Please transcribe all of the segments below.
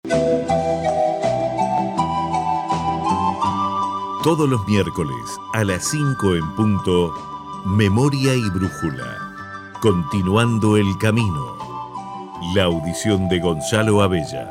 Todos los miércoles a las 5 en punto, Memoria y Brújula. Continuando el camino. La audición de Gonzalo Abella.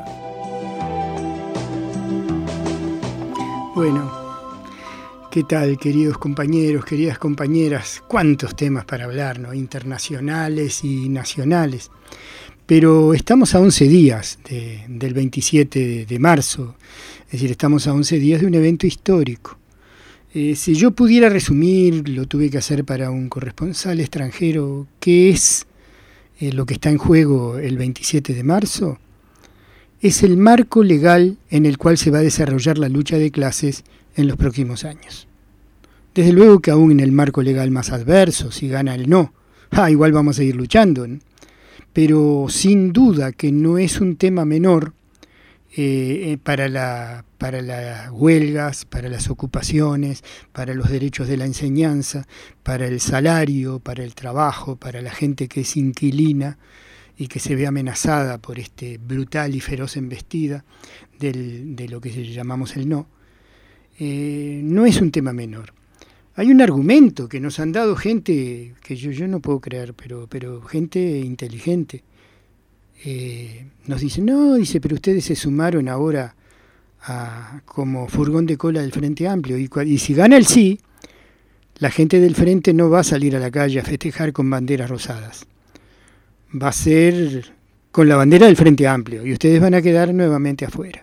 Bueno, ¿qué tal, queridos compañeros, queridas compañeras? Cuántos temas para hablar, ¿no? Internacionales y nacionales. Pero estamos a 11 días del 27 de marzo, es decir, estamos a 11 días de un evento histórico. Si yo pudiera resumir, lo tuve que hacer para un corresponsal extranjero, ¿qué es lo que está en juego el 27 de marzo? Es el marco legal en el cual se va a desarrollar la lucha de clases en los próximos años. Desde luego que aún en el marco legal más adverso, si gana el no, igual vamos a seguir luchando, ¿no? Pero sin duda que no es un tema menor para las huelgas, para las ocupaciones, para los derechos de la enseñanza, para el salario, para el trabajo, para la gente que es inquilina y que se ve amenazada por este brutal y feroz embestida de lo que llamamos el no. No es un tema menor. Hay un argumento que nos han dado gente que yo no puedo creer, pero gente inteligente. Nos dice, pero ustedes se sumaron ahora como furgón de cola del Frente Amplio. Y si gana el sí, la gente del Frente no va a salir a la calle a festejar con banderas rosadas. Va a ser con la bandera del Frente Amplio y ustedes van a quedar nuevamente afuera.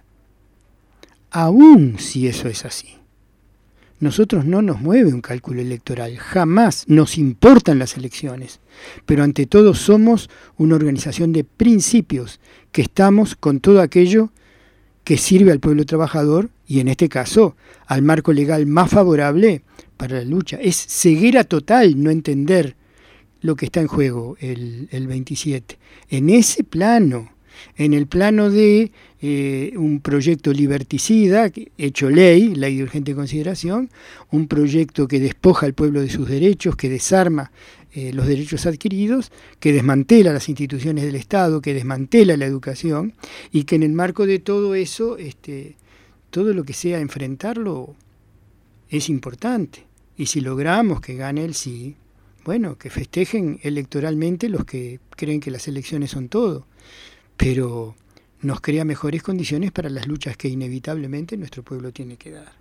Aún si eso es así. Nosotros no nos mueve un cálculo electoral, jamás nos importan las elecciones, pero ante todo somos una organización de principios, que estamos con todo aquello que sirve al pueblo trabajador y en este caso al marco legal más favorable para la lucha. Es ceguera total no entender lo que está en juego el 27. En ese plano, en el plano de un proyecto liberticida, hecho ley de urgente consideración, un proyecto que despoja al pueblo de sus derechos, que desarma los derechos adquiridos, que desmantela las instituciones del Estado, que desmantela la educación, y que en el marco de todo eso, todo lo que sea enfrentarlo es importante. Y si logramos que gane el sí, bueno, que festejen electoralmente los que creen que las elecciones son todo, pero nos crea mejores condiciones para las luchas que inevitablemente nuestro pueblo tiene que dar.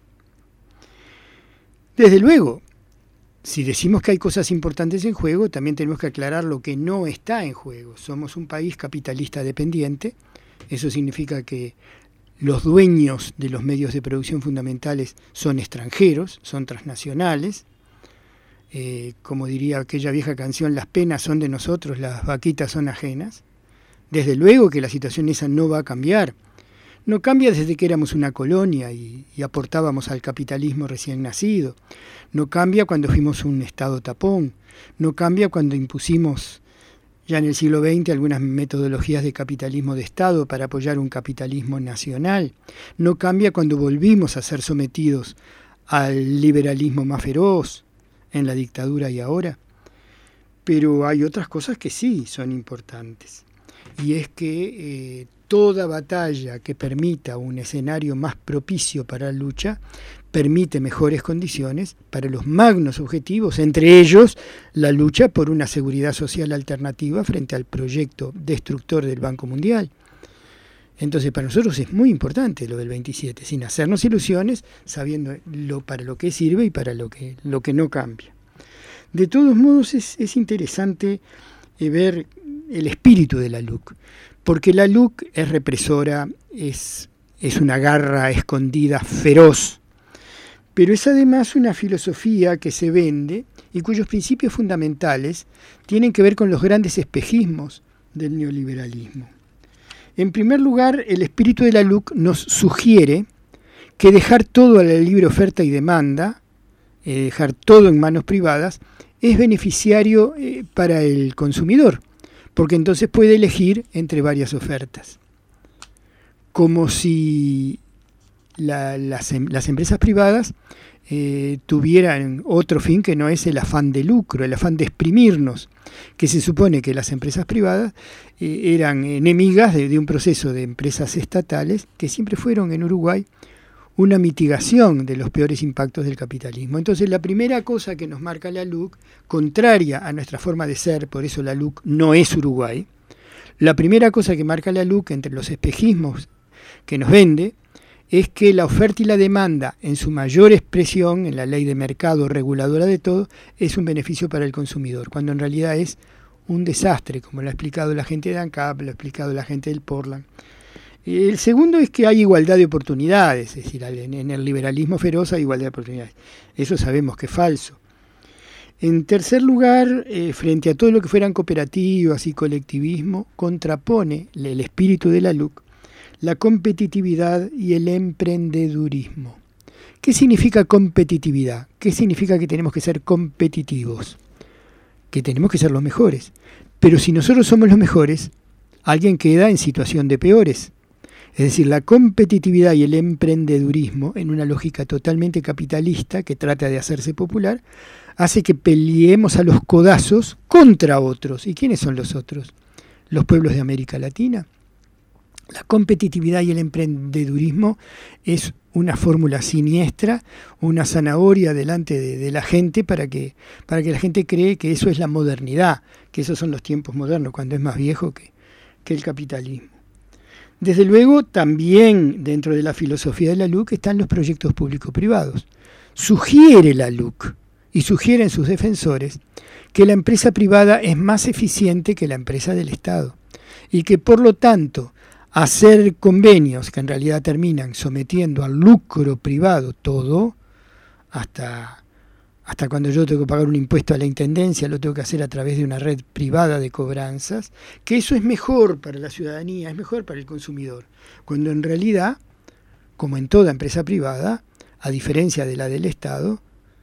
Desde luego, si decimos que hay cosas importantes en juego, también tenemos que aclarar lo que no está en juego. Somos un país capitalista dependiente, eso significa que los dueños de los medios de producción fundamentales son extranjeros, son transnacionales. Como diría aquella vieja canción, las penas son de nosotros, las vaquitas son ajenas. Desde luego que la situación esa no va a cambiar. No cambia desde que éramos una colonia y aportábamos al capitalismo recién nacido. No cambia cuando fuimos un Estado tapón. No cambia cuando impusimos ya en el siglo XX algunas metodologías de capitalismo de Estado para apoyar un capitalismo nacional. No cambia cuando volvimos a ser sometidos al liberalismo más feroz en la dictadura y ahora. Pero hay otras cosas que sí son importantes. Y es que toda batalla que permita un escenario más propicio para la lucha permite mejores condiciones para los magnos objetivos, entre ellos la lucha por una seguridad social alternativa frente al proyecto destructor del Banco Mundial. Entonces para nosotros es muy importante lo del 27, sin hacernos ilusiones, sabiendo para lo que sirve y para lo que no cambia. De todos modos es interesante ver el espíritu de la LUC, porque la LUC es represora, es una garra escondida feroz, pero es además una filosofía que se vende y cuyos principios fundamentales tienen que ver con los grandes espejismos del neoliberalismo. En primer lugar, el espíritu de la LUC nos sugiere que dejar todo a la libre oferta y demanda, dejar todo en manos privadas, es beneficiario para el consumidor, porque entonces puede elegir entre varias ofertas. Como si las empresas privadas tuvieran otro fin que no es el afán de lucro, el afán de exprimirnos, que se supone que las empresas privadas eran enemigas de un proceso de empresas estatales que siempre fueron en Uruguay una mitigación de los peores impactos del capitalismo. Entonces la primera cosa que nos marca la LUC, contraria a nuestra forma de ser, por eso la LUC no es Uruguay, la primera cosa que marca la LUC entre los espejismos que nos vende es que la oferta y la demanda en su mayor expresión, en la ley de mercado reguladora de todo, es un beneficio para el consumidor, cuando en realidad es un desastre, como lo ha explicado la gente de ANCAP, lo ha explicado la gente del Portland. El segundo es que hay igualdad de oportunidades, es decir, en el liberalismo feroz hay igualdad de oportunidades. Eso sabemos que es falso. En tercer lugar, frente a todo lo que fueran cooperativas y colectivismo, contrapone el espíritu de la LUC la competitividad y el emprendedurismo. ¿Qué significa competitividad? ¿Qué significa que tenemos que ser competitivos? Que tenemos que ser los mejores. Pero si nosotros somos los mejores, alguien queda en situación de peores. Es decir, la competitividad y el emprendedurismo, en una lógica totalmente capitalista que trata de hacerse popular, hace que peleemos a los codazos contra otros. ¿Y quiénes son los otros? Los pueblos de América Latina. La competitividad y el emprendedurismo es una fórmula siniestra, una zanahoria delante de la gente para que la gente cree que eso es la modernidad, que esos son los tiempos modernos, cuando es más viejo que el capitalismo. Desde luego, también dentro de la filosofía de la LUC están los proyectos público-privados. Sugiere la LUC y sugieren sus defensores que la empresa privada es más eficiente que la empresa del Estado y que por lo tanto hacer convenios que en realidad terminan sometiendo al lucro privado todo, hasta cuando yo tengo que pagar un impuesto a la intendencia, lo tengo que hacer a través de una red privada de cobranzas, que eso es mejor para la ciudadanía, es mejor para el consumidor, cuando en realidad, como en toda empresa privada, a diferencia de la del Estado,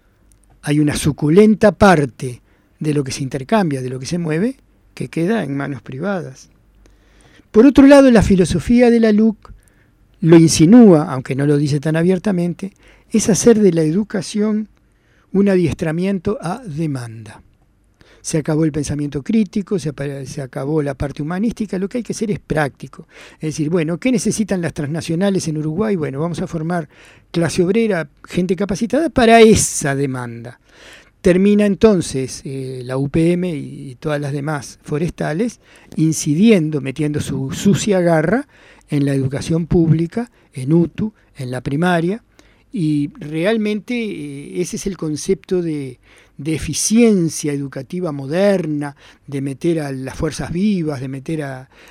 hay una suculenta parte de lo que se intercambia, de lo que se mueve, que queda en manos privadas. Por otro lado, la filosofía de la LUC lo insinúa, aunque no lo dice tan abiertamente, es hacer de la educación un adiestramiento a demanda. Se acabó el pensamiento crítico, se acabó la parte humanística, lo que hay que hacer es práctico. Es decir, bueno, ¿qué necesitan las transnacionales en Uruguay? Bueno, vamos a formar clase obrera, gente capacitada para esa demanda. Termina entonces la UPM y todas las demás forestales incidiendo, metiendo su sucia garra en la educación pública, en UTU, en la primaria, y realmente ese es el concepto de eficiencia educativa moderna, de meter a las fuerzas vivas, de meter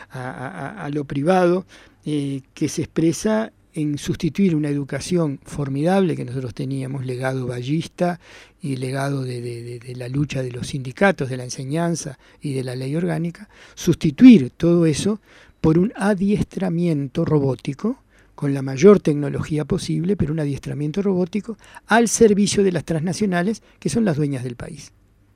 a lo privado, que se expresa en sustituir una educación formidable que nosotros teníamos, legado ballista y legado de la lucha de los sindicatos, de la enseñanza y de la ley orgánica, sustituir todo eso por un adiestramiento robótico, con la mayor tecnología posible, pero un adiestramiento robótico al servicio de las transnacionales, que son las dueñas del país.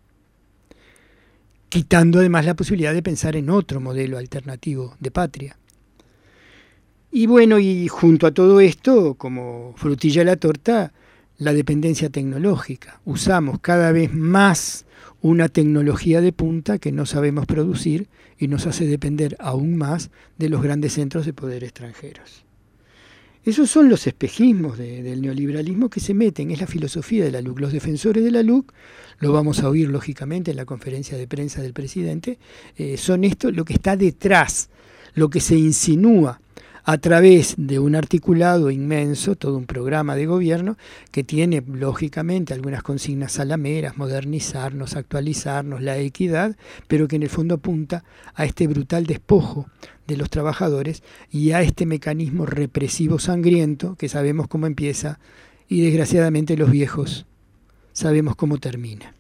Quitando además la posibilidad de pensar en otro modelo alternativo de patria. Y bueno, y junto a todo esto, como frutilla de la torta, la dependencia tecnológica. Usamos cada vez más una tecnología de punta que no sabemos producir y nos hace depender aún más de los grandes centros de poder extranjeros. Esos son los espejismos del neoliberalismo que se meten, es la filosofía de la LUC. Los defensores de la LUC, lo vamos a oír lógicamente en la conferencia de prensa del presidente, son esto lo que está detrás, lo que se insinúa a través de un articulado inmenso, todo un programa de gobierno que tiene lógicamente algunas consignas salameras, modernizarnos, actualizarnos, la equidad, pero que en el fondo apunta a este brutal despojo de los trabajadores y a este mecanismo represivo sangriento que sabemos cómo empieza y desgraciadamente los viejos sabemos cómo termina.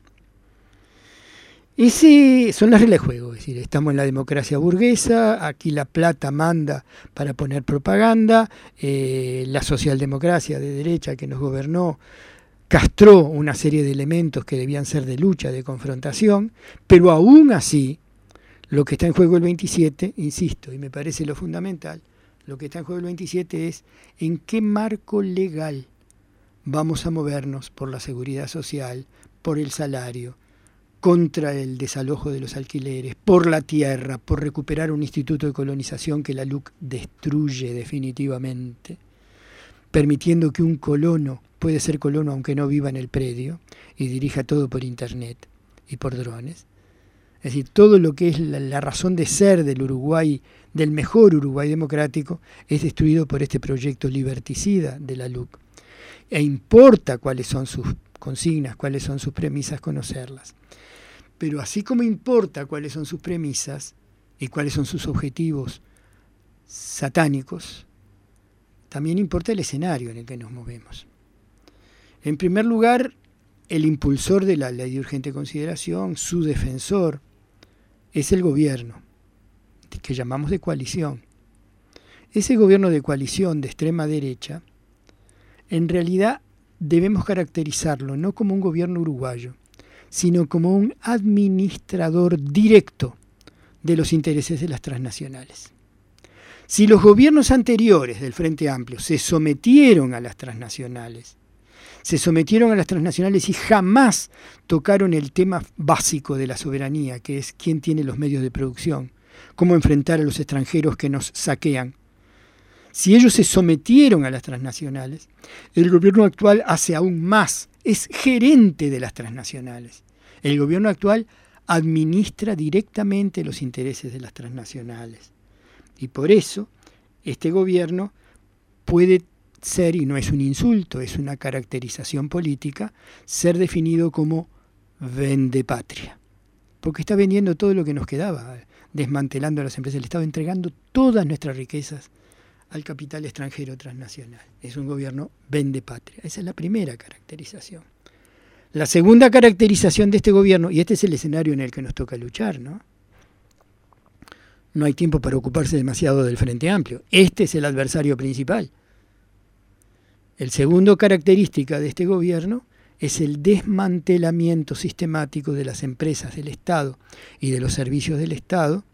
Ese son las reglas de juego, es decir, estamos en la democracia burguesa, aquí la plata manda para poner propaganda, la socialdemocracia de derecha que nos gobernó castró una serie de elementos que debían ser de lucha, de confrontación, pero aún así, lo que está en juego el 27, insisto, y me parece lo fundamental, Lo que está en juego el 27 es en qué marco legal vamos a movernos por la seguridad social, por el salario, contra el desalojo de los alquileres, por la tierra, por recuperar un instituto de colonización que la LUC destruye definitivamente, permitiendo que un colono puede ser colono aunque no viva en el predio y dirija todo por internet y por drones. Es decir, todo lo que es la razón de ser del Uruguay, del mejor Uruguay democrático, es destruido por este proyecto liberticida de la LUC. E importa cuáles son sus consignas, cuáles son sus premisas, conocerlas. Pero así como importa cuáles son sus premisas y cuáles son sus objetivos satánicos, también importa el escenario en el que nos movemos. En primer lugar, el impulsor de la ley de urgente consideración, su defensor, es el gobierno, que llamamos de coalición. Ese gobierno de coalición de extrema derecha, en realidad debemos caracterizarlo no como un gobierno uruguayo, sino como un administrador directo de los intereses de las transnacionales. Si los gobiernos anteriores del Frente Amplio se sometieron a las transnacionales y jamás tocaron el tema básico de la soberanía, que es quién tiene los medios de producción, cómo enfrentar a los extranjeros que nos saquean. Si ellos se sometieron a las transnacionales, el gobierno actual hace aún más, es gerente de las transnacionales. El gobierno actual administra directamente los intereses de las transnacionales. Y por eso este gobierno puede ser, y no es un insulto, es una caracterización política, ser definido como vendepatria. Porque está vendiendo todo lo que nos quedaba, desmantelando a las empresas del Estado, entregando todas nuestras riquezas al capital extranjero transnacional. Es un gobierno vendepatria. Esa es la primera caracterización. La segunda caracterización de este gobierno, y este es el escenario en el que nos toca luchar, ¿no? No hay tiempo para ocuparse demasiado del Frente Amplio. Este es el adversario principal. El segundo característica de este gobierno es el desmantelamiento sistemático de las empresas del Estado y de los servicios del Estado,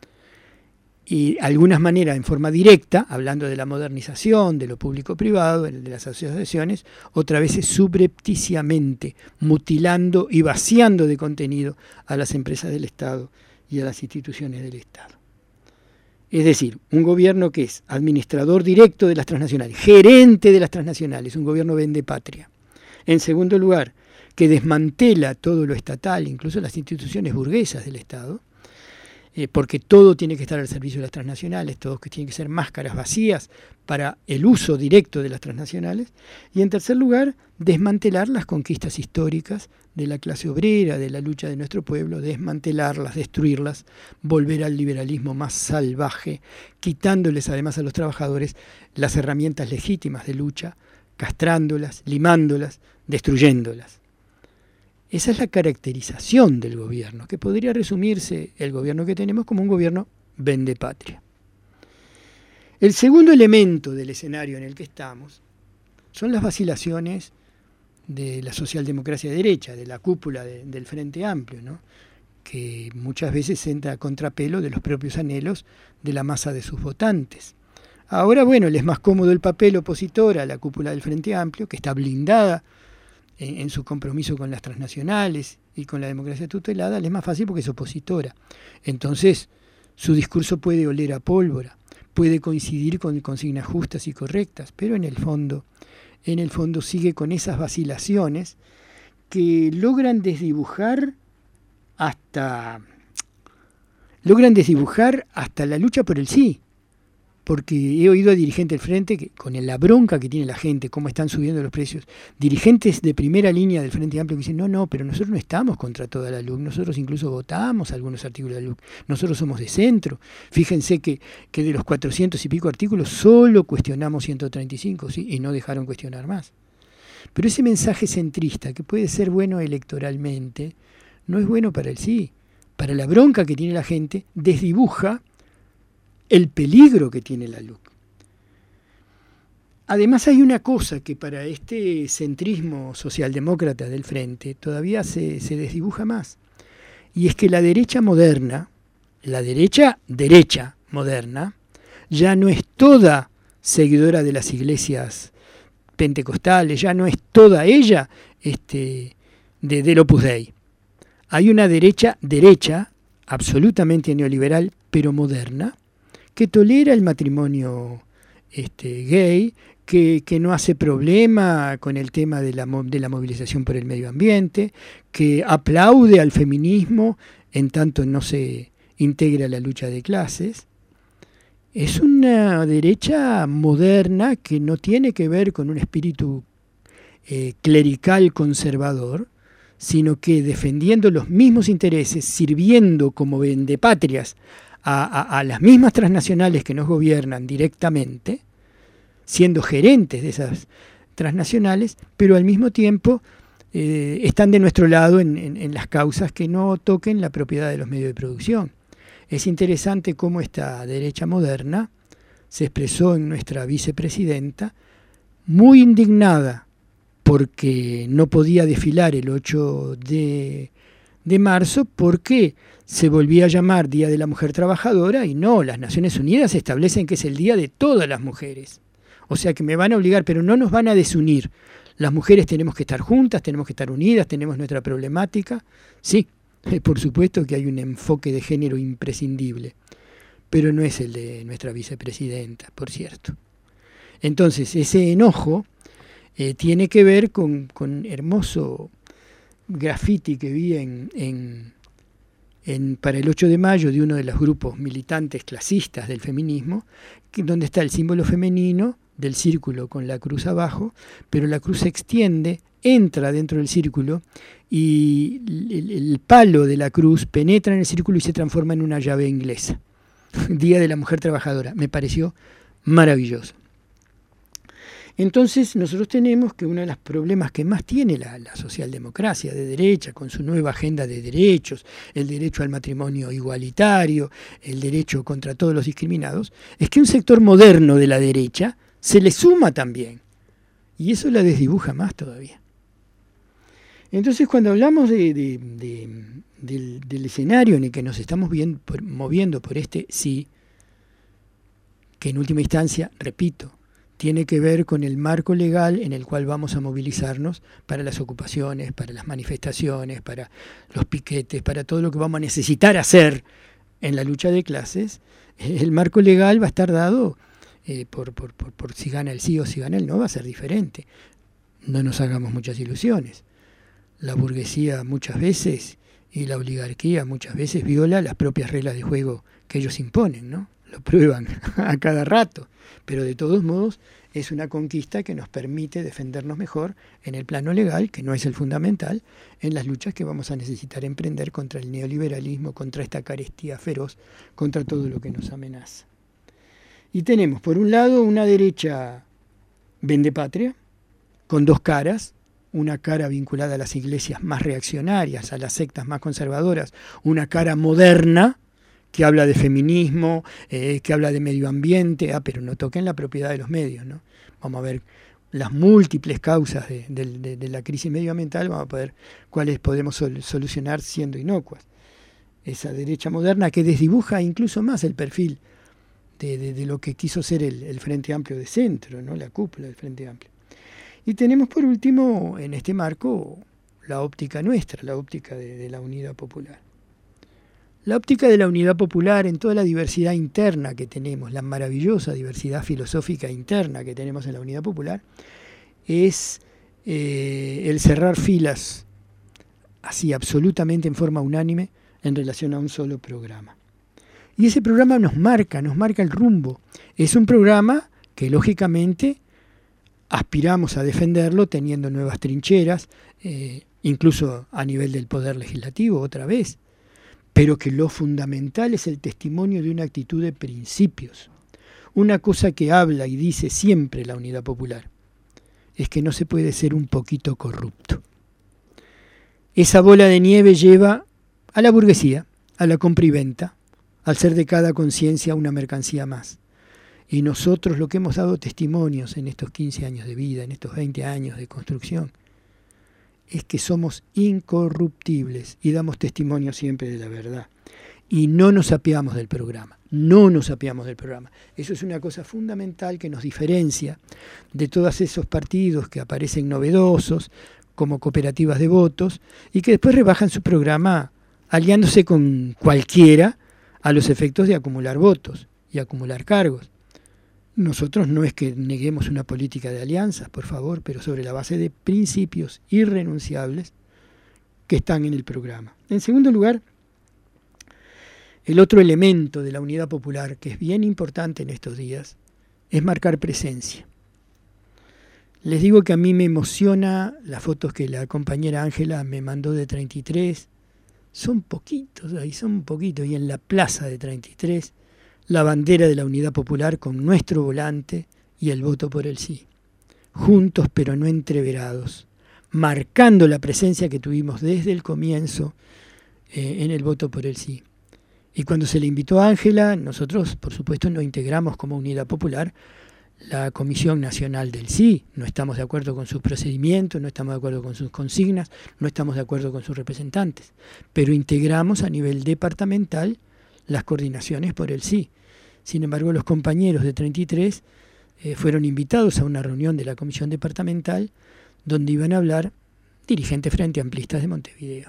y de algunas maneras en forma directa, hablando de la modernización, de lo público-privado, de las asociaciones, otra vez subrepticiamente, mutilando y vaciando de contenido a las empresas del Estado y a las instituciones del Estado. Es decir, un gobierno que es administrador directo de las transnacionales, gerente de las transnacionales, un gobierno vendepatria. En segundo lugar, que desmantela todo lo estatal, incluso las instituciones burguesas del Estado, porque todo tiene que estar al servicio de las transnacionales, todo que tiene que ser máscaras vacías para el uso directo de las transnacionales. Y en tercer lugar, desmantelar las conquistas históricas de la clase obrera, de la lucha de nuestro pueblo, desmantelarlas, destruirlas, volver al liberalismo más salvaje, quitándoles además a los trabajadores las herramientas legítimas de lucha, castrándolas, limándolas, destruyéndolas. Esa es la caracterización del gobierno, que podría resumirse el gobierno que tenemos como un gobierno vendepatria. El segundo elemento del escenario en el que estamos son las vacilaciones de la socialdemocracia derecha, de la cúpula del Frente Amplio, ¿no? Que muchas veces entra a contrapelo de los propios anhelos de la masa de sus votantes. Ahora, bueno, les es más cómodo el papel opositor a la cúpula del Frente Amplio, que está blindada en su compromiso con las transnacionales y con la democracia tutelada, le es más fácil porque es opositora. Entonces, su discurso puede oler a pólvora, puede coincidir con consignas justas y correctas, pero en el fondo sigue con esas vacilaciones que logran desdibujar hasta la lucha por el sí. Porque he oído a dirigentes del Frente, que con la bronca que tiene la gente, cómo están subiendo los precios, dirigentes de primera línea del Frente Amplio que dicen, no, pero nosotros no estamos contra toda la LUC, nosotros incluso votamos algunos artículos de la LUC, nosotros somos de centro. Fíjense que de los 400 y pico artículos solo cuestionamos 135, ¿sí? Y no dejaron cuestionar más. Pero ese mensaje centrista, que puede ser bueno electoralmente, no es bueno para el sí. Para la bronca que tiene la gente, desdibuja el peligro que tiene la LUC. Además hay una cosa que para este centrismo socialdemócrata del Frente todavía se desdibuja más, y es que la derecha moderna, la derecha moderna, ya no es toda seguidora de las iglesias pentecostales, ya no es toda ella del Opus Dei. Hay una derecha absolutamente neoliberal, pero moderna, que tolera el matrimonio gay, que no hace problema con el tema de la movilización por el medio ambiente, que aplaude al feminismo en tanto no se integra a la lucha de clases. Es una derecha moderna que no tiene que ver con un espíritu clerical conservador, sino que defendiendo los mismos intereses, sirviendo como vendepatrias a las mismas transnacionales que nos gobiernan directamente, siendo gerentes de esas transnacionales, pero al mismo tiempo están de nuestro lado en las causas que no toquen la propiedad de los medios de producción. Es interesante cómo esta derecha moderna se expresó en nuestra vicepresidenta, muy indignada porque no podía desfilar el 8 de marzo porque se volvía a llamar Día de la Mujer Trabajadora y no, las Naciones Unidas establecen que es el día de todas las mujeres. O sea que me van a obligar, pero no nos van a desunir. Las mujeres tenemos que estar juntas, tenemos que estar unidas, tenemos nuestra problemática. Sí, por supuesto que hay un enfoque de género imprescindible, pero no es el de nuestra vicepresidenta, por cierto. Entonces, ese enojo tiene que ver con hermoso graffiti que vi para el 8 de mayo de uno de los grupos militantes clasistas del feminismo, donde está el símbolo femenino del círculo con la cruz abajo, pero la cruz se extiende, entra dentro del círculo y el palo de la cruz penetra en el círculo y se transforma en una llave inglesa. Día de la Mujer Trabajadora. Me pareció maravilloso. Entonces nosotros tenemos que uno de los problemas que más tiene la socialdemocracia de derecha, con su nueva agenda de derechos, el derecho al matrimonio igualitario, el derecho contra todos los discriminados, es que un sector moderno de la derecha se le suma también. Y eso la desdibuja más todavía. Entonces cuando hablamos del escenario en el que nos estamos moviendo por sí, que en última instancia, repito, tiene que ver con el marco legal en el cual vamos a movilizarnos para las ocupaciones, para las manifestaciones, para los piquetes, para todo lo que vamos a necesitar hacer en la lucha de clases. El marco legal va a estar dado por si gana el sí o si gana el no, va a ser diferente. No nos hagamos muchas ilusiones. La burguesía muchas veces y la oligarquía muchas veces viola las propias reglas de juego que ellos imponen, ¿no? Lo prueban a cada rato, pero de todos modos es una conquista que nos permite defendernos mejor en el plano legal, que no es el fundamental, en las luchas que vamos a necesitar emprender contra el neoliberalismo, contra esta carestía feroz, contra todo lo que nos amenaza. Y tenemos, por un lado, una derecha vendepatria, con dos caras, una cara vinculada a las iglesias más reaccionarias, a las sectas más conservadoras, una cara moderna, que habla de feminismo, que habla de medio ambiente, pero no toquen la propiedad de los medios, ¿no? Vamos a ver las múltiples causas de la crisis medioambiental, vamos a ver cuáles podemos solucionar siendo inocuas. Esa derecha moderna que desdibuja incluso más el perfil de lo que quiso ser el Frente Amplio de centro, ¿no? La cúpula del Frente Amplio. Y tenemos por último, en este marco, la óptica nuestra, la óptica de la unidad popular. La óptica de la unidad popular en toda la diversidad interna que tenemos, la maravillosa diversidad filosófica interna que tenemos en la unidad popular, es el cerrar filas así absolutamente en forma unánime en relación a un solo programa. Y ese programa nos marca el rumbo. Es un programa que lógicamente aspiramos a defenderlo teniendo nuevas trincheras, incluso a nivel del Poder Legislativo otra vez, pero que lo fundamental es el testimonio de una actitud de principios. Una cosa que habla y dice siempre la unidad popular es que no se puede ser un poquito corrupto. Esa bola de nieve lleva a la burguesía, a la compra y venta, al ser de cada conciencia una mercancía más. Y nosotros lo que hemos dado testimonios en estos 15 años de vida, en estos 20 años de construcción, es que somos incorruptibles y damos testimonio siempre de la verdad. y no nos apiamos del programa. No nos apiamos del programa. Eso es una cosa fundamental que nos diferencia de todos esos partidos que aparecen novedosos, como cooperativas de votos, y que después rebajan su programa aliándose con cualquiera a los efectos de acumular votos y acumular cargos. Nosotros no es que neguemos una política de alianzas, por favor, pero sobre la base de principios irrenunciables que están en el programa. En segundo lugar, el otro elemento de la unidad popular, que es bien importante en estos días, es marcar presencia. Les digo que a mí me emociona las fotos que la compañera Ángela me mandó de 33. Son poquitos, ahí son poquitos. Y en la plaza de 33, la bandera de la unidad popular con nuestro volante y el voto por el sí. Juntos pero no entreverados, marcando la presencia que tuvimos desde el comienzo en el voto por el sí. Y cuando se le invitó a Ángela, nosotros, por supuesto, nos integramos como Unidad Popular la Comisión Nacional del Sí. No estamos de acuerdo con sus procedimientos, no estamos de acuerdo con sus consignas, no estamos de acuerdo con sus representantes, pero integramos a nivel departamental las coordinaciones por el sí. Sin embargo, los compañeros de 33 fueron invitados a una reunión de la Comisión Departamental donde iban a hablar dirigentes frente amplistas de Montevideo.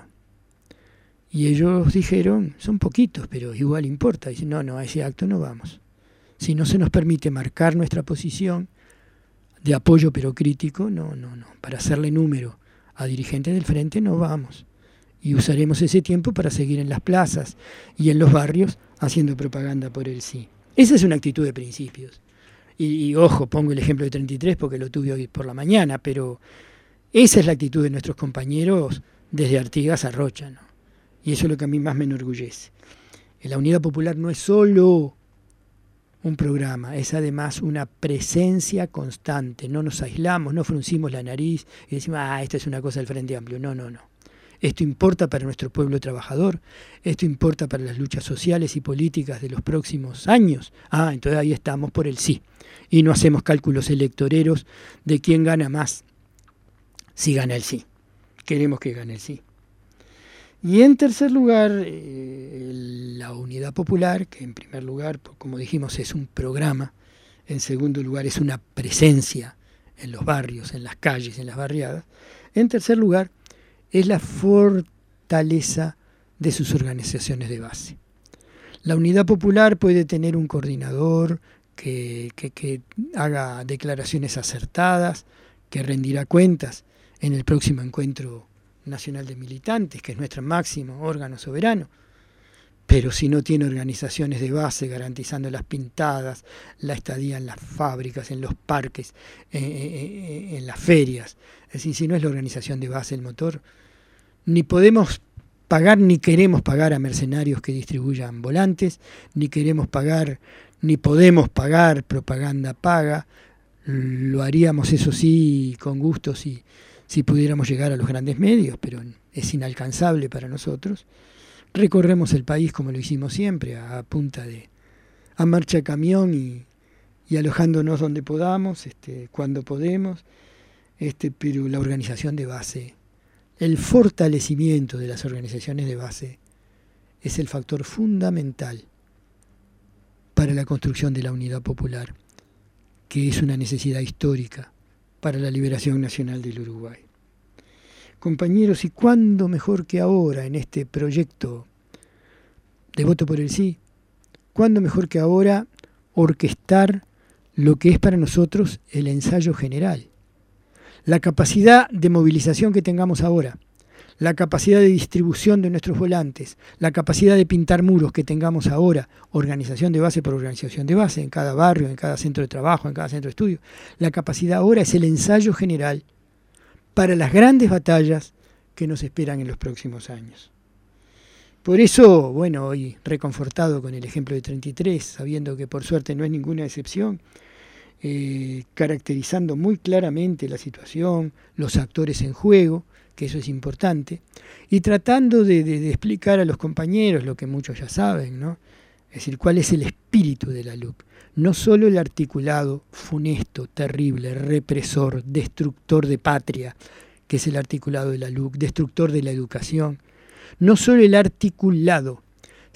Y ellos dijeron, son poquitos, pero igual importa. Dicen, no, a ese acto no vamos. Si no se nos permite marcar nuestra posición de apoyo pero crítico, no. Para hacerle número a dirigentes del frente no vamos. Y usaremos ese tiempo para seguir en las plazas y en los barrios haciendo propaganda por el sí. Esa es una actitud de principios. Y ojo, pongo el ejemplo de 33 porque lo tuve hoy por la mañana, pero esa es la actitud de nuestros compañeros desde Artigas a Rocha, ¿no? Y eso es lo que a mí más me enorgullece. La Unidad Popular no es solo un programa, es además una presencia constante. No nos aislamos, no fruncimos la nariz y decimos, esta es una cosa del Frente Amplio. No. Esto importa para nuestro pueblo trabajador, esto importa para las luchas sociales y políticas de los próximos años. Entonces ahí estamos por el sí. Y no hacemos cálculos electoreros de quién gana más si gana el sí. Queremos que gane el sí. Y en tercer lugar, la Unidad Popular, que en primer lugar, como dijimos, es un programa. En segundo lugar, es una presencia en los barrios, en las calles, en las barriadas. En tercer lugar, es la fortaleza de sus organizaciones de base. La Unidad Popular puede tener un coordinador que haga declaraciones acertadas, que rendirá cuentas en el próximo encuentro nacional de militantes, que es nuestro máximo órgano soberano, pero si no tiene organizaciones de base garantizando las pintadas, la estadía en las fábricas, en los parques, en las ferias, es decir, si no es la organización de base el motor, ni podemos pagar ni queremos pagar a mercenarios que distribuyan volantes, ni queremos pagar, ni podemos pagar propaganda paga. Lo haríamos, eso sí, con gusto si pudiéramos llegar a los grandes medios, pero es inalcanzable para nosotros. Recorremos el país como lo hicimos siempre, a punta de a marcha camión y alojándonos donde podamos, cuando podemos, pero la organización de base, el fortalecimiento de las organizaciones de base es el factor fundamental para la construcción de la unidad popular, que es una necesidad histórica para la liberación nacional del Uruguay. Compañeros, ¿y cuándo mejor que ahora en este proyecto de voto por el sí? ¿Cuándo mejor que ahora orquestar lo que es para nosotros el ensayo general? La capacidad de movilización que tengamos ahora, la capacidad de distribución de nuestros volantes, la capacidad de pintar muros que tengamos ahora, organización de base por organización de base, en cada barrio, en cada centro de trabajo, en cada centro de estudio. La capacidad ahora es el ensayo general para las grandes batallas que nos esperan en los próximos años. Por eso, hoy reconfortado con el ejemplo de 33, sabiendo que por suerte no es ninguna excepción, caracterizando muy claramente la situación, los actores en juego, que eso es importante, y tratando de explicar a los compañeros lo que muchos ya saben, ¿no? Es decir, cuál es el espíritu de la LUC. No solo el articulado funesto, terrible, represor, destructor de patria, que es el articulado de la LUC, destructor de la educación. No solo el articulado,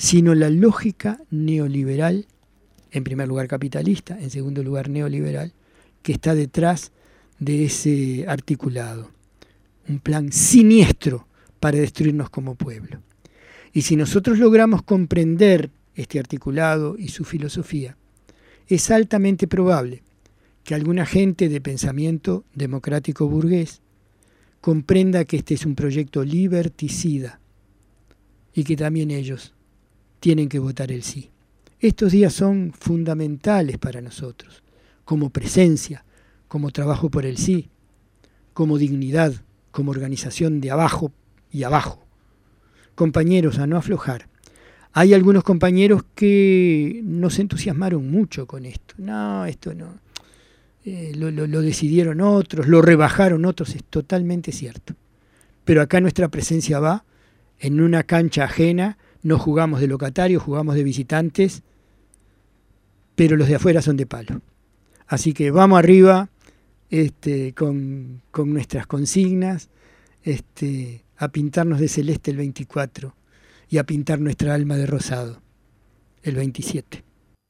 sino la lógica neoliberal, en primer lugar capitalista, en segundo lugar neoliberal, que está detrás de ese articulado. Un plan siniestro para destruirnos como pueblo. Y si nosotros logramos comprender este articulado y su filosofía, es altamente probable que alguna gente de pensamiento democrático burgués comprenda que este es un proyecto liberticida y que también ellos tienen que votar el sí. Estos días son fundamentales para nosotros, como presencia, como trabajo por el sí, como dignidad, como organización de abajo y abajo. Compañeros, a no aflojar. Hay algunos compañeros que no se entusiasmaron mucho con esto. No, esto no. Lo decidieron otros, lo rebajaron otros, es totalmente cierto. Pero acá nuestra presencia va en una cancha ajena, no jugamos de locatarios, jugamos de visitantes, pero los de afuera son de palo. Así que vamos arriba con nuestras consignas, a pintarnos de celeste el 24 y a pintar nuestra alma de rosado el 27.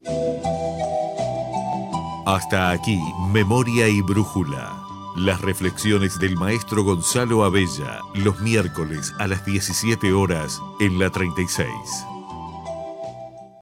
Hasta aquí, Memoria y Brújula. Las reflexiones del maestro Gonzalo Abella, los miércoles a las 17 horas en la 36.